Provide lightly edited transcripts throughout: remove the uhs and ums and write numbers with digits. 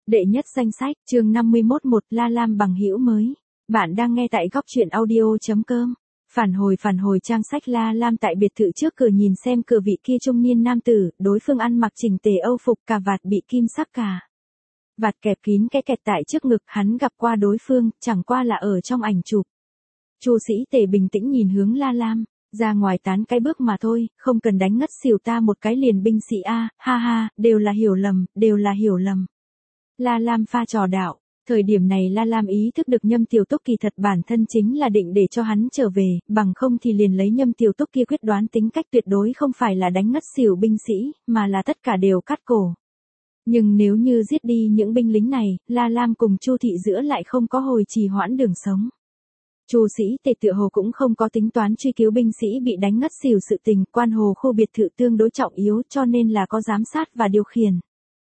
Đệ nhất danh sách, chương 51 một La Lam bằng hữu mới. Bạn đang nghe tại góc truyện audio.com. Phản hồi trang sách La Lam tại biệt thự trước cửa nhìn xem cửa vị kia trung niên nam tử, đối phương ăn mặc chỉnh tề âu phục cà vạt bị kim sắc cà vạt kẹp kín cái kẹt tại trước ngực, hắn gặp qua đối phương, chẳng qua là ở trong ảnh chụp. Chu Sĩ Tề bình tĩnh nhìn hướng La Lam, ra ngoài tán cái bước mà thôi, không cần đánh ngất xỉu ta một cái liền binh sĩ a, ha ha, đều là hiểu lầm. La Lam pha trò đạo, thời điểm này La Lam ý thức được Nhâm Tiểu Túc kỳ thật bản thân chính là định để cho hắn trở về, bằng không thì liền lấy Nhâm Tiểu Túc kia quyết đoán tính cách tuyệt đối không phải là đánh ngất xỉu binh sĩ, mà là tất cả đều cắt cổ. Nhưng nếu như giết đi những binh lính này, La Lam cùng Chu thị giữa lại không có hồi trì hoãn đường sống. Chu Sĩ Tề tựa hồ cũng không có tính toán truy cứu binh sĩ bị đánh ngất xỉu sự tình, quan hồ khu biệt thự tương đối trọng yếu cho nên là có giám sát và điều khiển.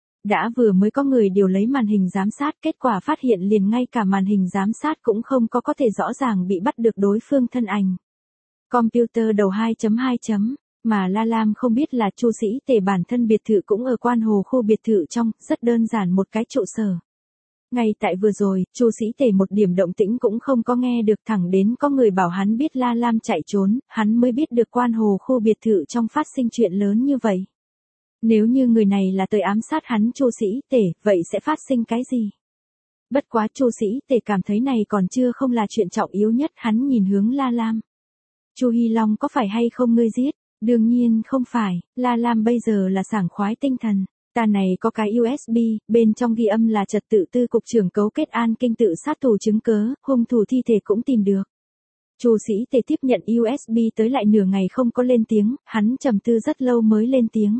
Đã vừa mới có người điều lấy màn hình giám sát, kết quả phát hiện liền ngay cả màn hình giám sát cũng không có thể rõ ràng bị bắt được đối phương thân ảnh. Computer đầu 2.2. Mà La Lam không biết là Chu Sĩ Tề bản thân biệt thự cũng ở quan hồ khu biệt thự trong, rất đơn giản một cái trụ sở. Ngay tại vừa rồi, Chu Sĩ Tề một điểm động tĩnh cũng không có nghe được, thẳng đến có người bảo hắn biết La Lam chạy trốn, hắn mới biết được quan hồ khu biệt thự trong phát sinh chuyện lớn như vậy. Nếu như người này là tới ám sát hắn Chu Sĩ Tề, vậy sẽ phát sinh cái gì? Bất quá Chu Sĩ Tề cảm thấy này còn chưa không là chuyện trọng yếu nhất, hắn nhìn hướng La Lam. Chu Hy Long có phải hay không ngươi giết? Đương nhiên không phải, La Lam bây giờ là sảng khoái tinh thần. Ta này có cái USB, bên trong ghi âm là trật tự tư cục trưởng cấu kết An Kinh tự sát thủ chứng cớ, hung thủ thi thể cũng tìm được. Chu Sĩ Tề tiếp nhận USB tới lại nửa ngày không có lên tiếng, hắn trầm tư rất lâu mới lên tiếng.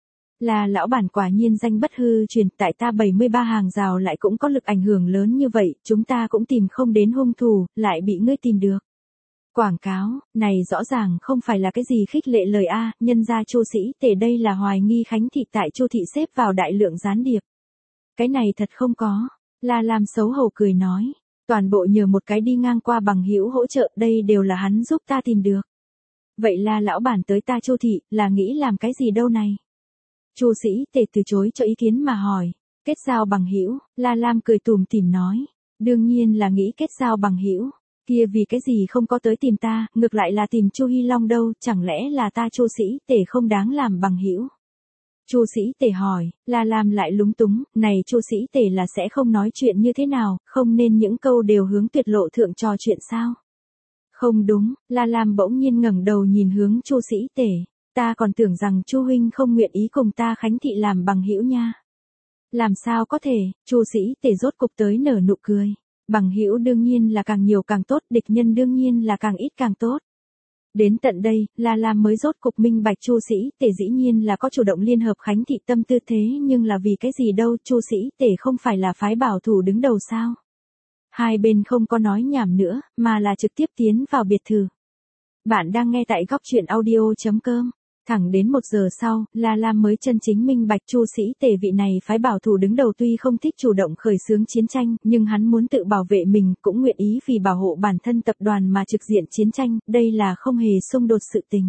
Là lão bản quả nhiên danh bất hư truyền, tại ta 73 hàng rào lại cũng có lực ảnh hưởng lớn như vậy, chúng ta cũng tìm không đến hung thủ, lại bị ngươi tìm được. Quảng cáo, này rõ ràng không phải là cái gì khích lệ lời a, nhân ra Chu Sĩ Tề đây là hoài nghi Khánh thị tại Chu thị xếp vào đại lượng gián điệp. Cái này thật không có, La Lam xấu hổ cười nói, toàn bộ nhờ một cái đi ngang qua bằng hữu hỗ trợ, đây đều là hắn giúp ta tìm được. Vậy là lão bản tới ta Chu thị, là nghĩ làm cái gì đâu này? Chu Sĩ Tề từ chối cho ý kiến mà hỏi, kết giao bằng hữu, La Lam cười tủm tỉm nói, đương nhiên là nghĩ kết giao bằng hữu. Kia vì cái gì không có tới tìm ta, ngược lại là tìm Chu Hy Long đâu, chẳng lẽ là ta Chu Sĩ Tề không đáng làm bằng hữu? Chu Sĩ Tề hỏi, La Lam lại lúng túng, này Chu Sĩ Tề là sẽ không nói chuyện như thế nào, không nên những câu đều hướng tuyệt lộ thượng trò chuyện sao? Không đúng, La Lam bỗng nhiên ngẩng đầu nhìn hướng Chu Sĩ Tề, ta còn tưởng rằng Chu huynh không nguyện ý cùng ta Khánh thị làm bằng hữu nha. Làm sao có thể? Chu Sĩ Tề rốt cục tới nở nụ cười. Bằng hữu đương nhiên là càng nhiều càng tốt, địch nhân đương nhiên là càng ít càng tốt. Đến tận đây, La Lam mới rốt cục minh bạch Chu Sĩ Tề dĩ nhiên là có chủ động liên hợp Khánh thị tâm tư, thế nhưng là vì cái gì đâu, Chu Sĩ Tề không phải là phái bảo thủ đứng đầu sao? Hai bên không có nói nhảm nữa, mà là trực tiếp tiến vào biệt thự. Bạn đang nghe tại góc truyện audio.com. Thẳng đến 1 giờ sau, La Lam mới chân chính minh bạch Chu Sĩ Tề vị này phái bảo thủ đứng đầu tuy không thích chủ động khởi xướng chiến tranh, nhưng hắn muốn tự bảo vệ mình, cũng nguyện ý vì bảo hộ bản thân tập đoàn mà trực diện chiến tranh, đây là không hề xung đột sự tình.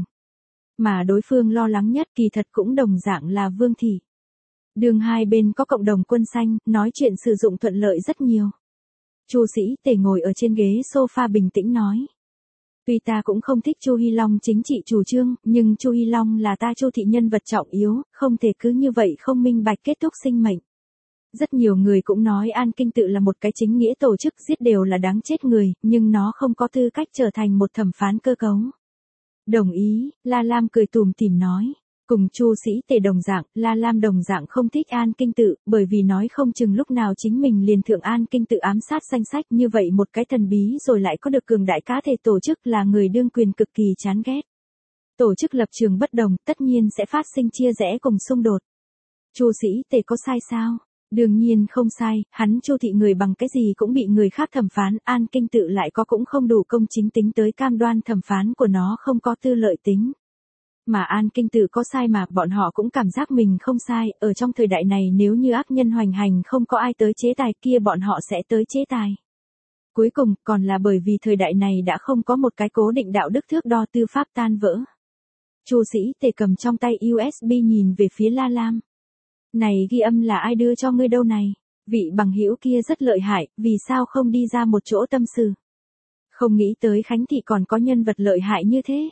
Mà đối phương lo lắng nhất kỳ thật cũng đồng dạng là Vương thị. Đường hai bên có cộng đồng quân xanh, nói chuyện sử dụng thuận lợi rất nhiều. Chu Sĩ Tề ngồi ở trên ghế sofa bình tĩnh nói. Tuy ta cũng không thích Chu Hy Long chính trị chủ trương, nhưng Chu Hy Long là ta Chu thị nhân vật trọng yếu, không thể cứ như vậy không minh bạch kết thúc sinh mệnh. Rất nhiều người cũng nói An Kinh tự là một cái chính nghĩa tổ chức, giết đều là đáng chết người, nhưng nó không có tư cách trở thành một thẩm phán cơ cấu. Đồng ý, La Lam cười tủm tỉm nói. Cùng Chu Sĩ Tề đồng dạng, La Lam đồng dạng không thích An Kinh tự, bởi vì nói không chừng lúc nào chính mình liền thượng An Kinh tự ám sát danh sách, như vậy một cái thần bí rồi lại có được cường đại cá thể tổ chức là người đương quyền cực kỳ chán ghét. Tổ chức lập trường bất đồng, tất nhiên sẽ phát sinh chia rẽ cùng xung đột. Chu Sĩ Tề có sai sao? Đương nhiên không sai, hắn Chu thị người bằng cái gì cũng bị người khác thẩm phán, An Kinh tự lại có cũng không đủ công chính tính tới cam đoan thẩm phán của nó không có tư lợi tính. Mà An Kinh tự có sai mà bọn họ cũng cảm giác mình không sai, ở trong thời đại này nếu như ác nhân hoành hành không có ai tới chế tài kia bọn họ sẽ tới chế tài. Cuối cùng còn là bởi vì thời đại này đã không có một cái cố định đạo đức thước đo tư pháp tan vỡ. Chu Sĩ Tề cầm trong tay USB nhìn về phía La Lam. Này ghi âm là ai đưa cho ngươi đâu này? Vị bằng hữu kia rất lợi hại, vì sao không đi ra một chỗ tâm sự? Không nghĩ tới Khánh Thị còn có nhân vật lợi hại như thế.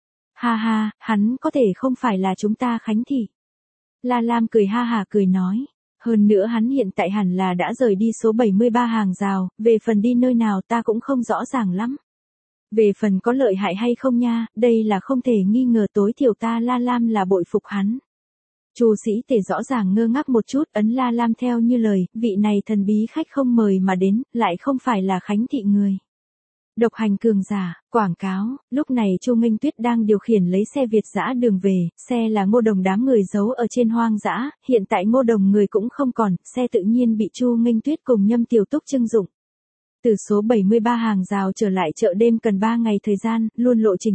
Ha ha, hắn có thể không phải là chúng ta Khánh Thị. La Lam cười ha hả cười nói. Hơn nữa hắn hiện tại hẳn là đã rời đi số 73 hàng rào, về phần đi nơi nào ta cũng không rõ ràng lắm. Về phần có lợi hại hay không nha, đây là không thể nghi ngờ, tối thiểu ta La Lam là bội phục hắn. Chu Sĩ Tề rõ ràng ngơ ngác một chút, ấn La Lam theo như lời, vị này thần bí khách không mời mà đến, lại không phải là Khánh Thị người. Độc hành cường giả, quảng cáo, lúc này Chu Nghênh Tuyết đang điều khiển lấy xe Việt dã đường về, xe là Ngô Đồng đám người giấu ở trên hoang dã, hiện tại Ngô Đồng người cũng không còn, xe tự nhiên bị Chu Nghênh Tuyết cùng Nhâm Tiểu Túc trưng dụng. Từ số 73 hàng rào trở lại chợ đêm cần 3 ngày thời gian, luôn lộ trình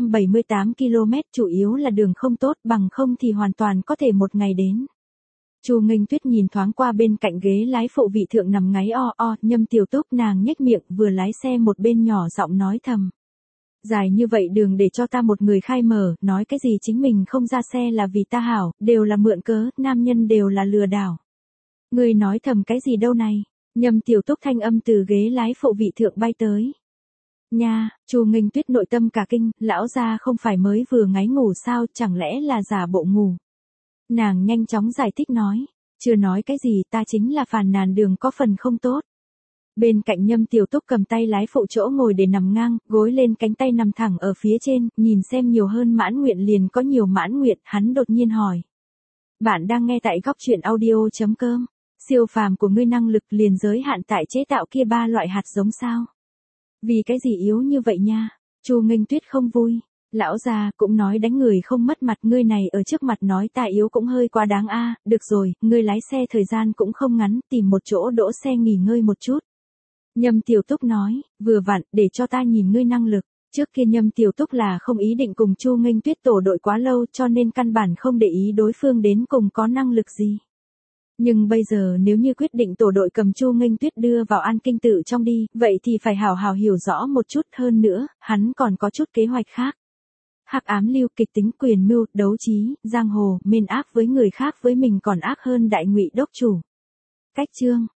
678 km, chủ yếu là đường không tốt, bằng không thì hoàn toàn có thể một ngày đến. Chu Nghênh Tuyết nhìn thoáng qua bên cạnh ghế lái phụ vị thượng nằm ngáy Nhâm Tiểu Túc nàng nhếch miệng vừa lái xe một bên nhỏ giọng nói thầm. Dài như vậy đường để cho ta một người khai mở, nói cái gì chính mình không ra xe là vì ta hảo, đều là mượn cớ, nam nhân đều là lừa đảo. Người nói thầm cái gì đâu này? Nhâm Tiểu Túc thanh âm từ ghế lái phụ vị thượng bay tới. Nha, Chu Nghênh Tuyết nội tâm cả kinh, lão gia không phải mới vừa ngáy ngủ sao, chẳng lẽ là giả bộ ngủ. Nàng nhanh chóng giải thích nói, chưa nói cái gì, ta chính là phàn nàn đường có phần không tốt. Bên cạnh Nhâm Tiểu Túc cầm tay lái phụ chỗ ngồi để nằm ngang, gối lên cánh tay nằm thẳng ở phía trên, nhìn xem nhiều hơn mãn nguyện liền có nhiều mãn nguyện, hắn đột nhiên hỏi. Bạn đang nghe tại góc truyện audio.com. Siêu phàm của ngươi năng lực liền giới hạn tại chế tạo kia 3 loại hạt giống sao? Vì cái gì yếu như vậy nha? Chu Nghênh Tuyết không vui. Lão già cũng nói đánh người không mất mặt, ngươi này ở trước mặt nói ta yếu cũng hơi quá đáng a. Được rồi, ngươi lái xe thời gian cũng không ngắn, tìm một chỗ đỗ xe nghỉ ngơi một chút. Nhâm Tiểu Túc nói, vừa vặn, để cho ta nhìn ngươi năng lực. Trước kia Nhâm Tiểu Túc là không ý định cùng Chu Nghênh Tuyết tổ đội quá lâu, cho nên căn bản không để ý đối phương đến cùng có năng lực gì. Nhưng bây giờ nếu như quyết định tổ đội cầm Chu Nghênh Tuyết đưa vào An Kinh Tự trong đi, vậy thì phải hào hào hiểu rõ một chút hơn nữa, hắn còn có chút kế hoạch khác. Hắc ám lưu, kịch tính, quyền mưu, đấu trí, giang hồ, mên ác với người khác với mình còn ác hơn đại ngụy đốc chủ. Cách chương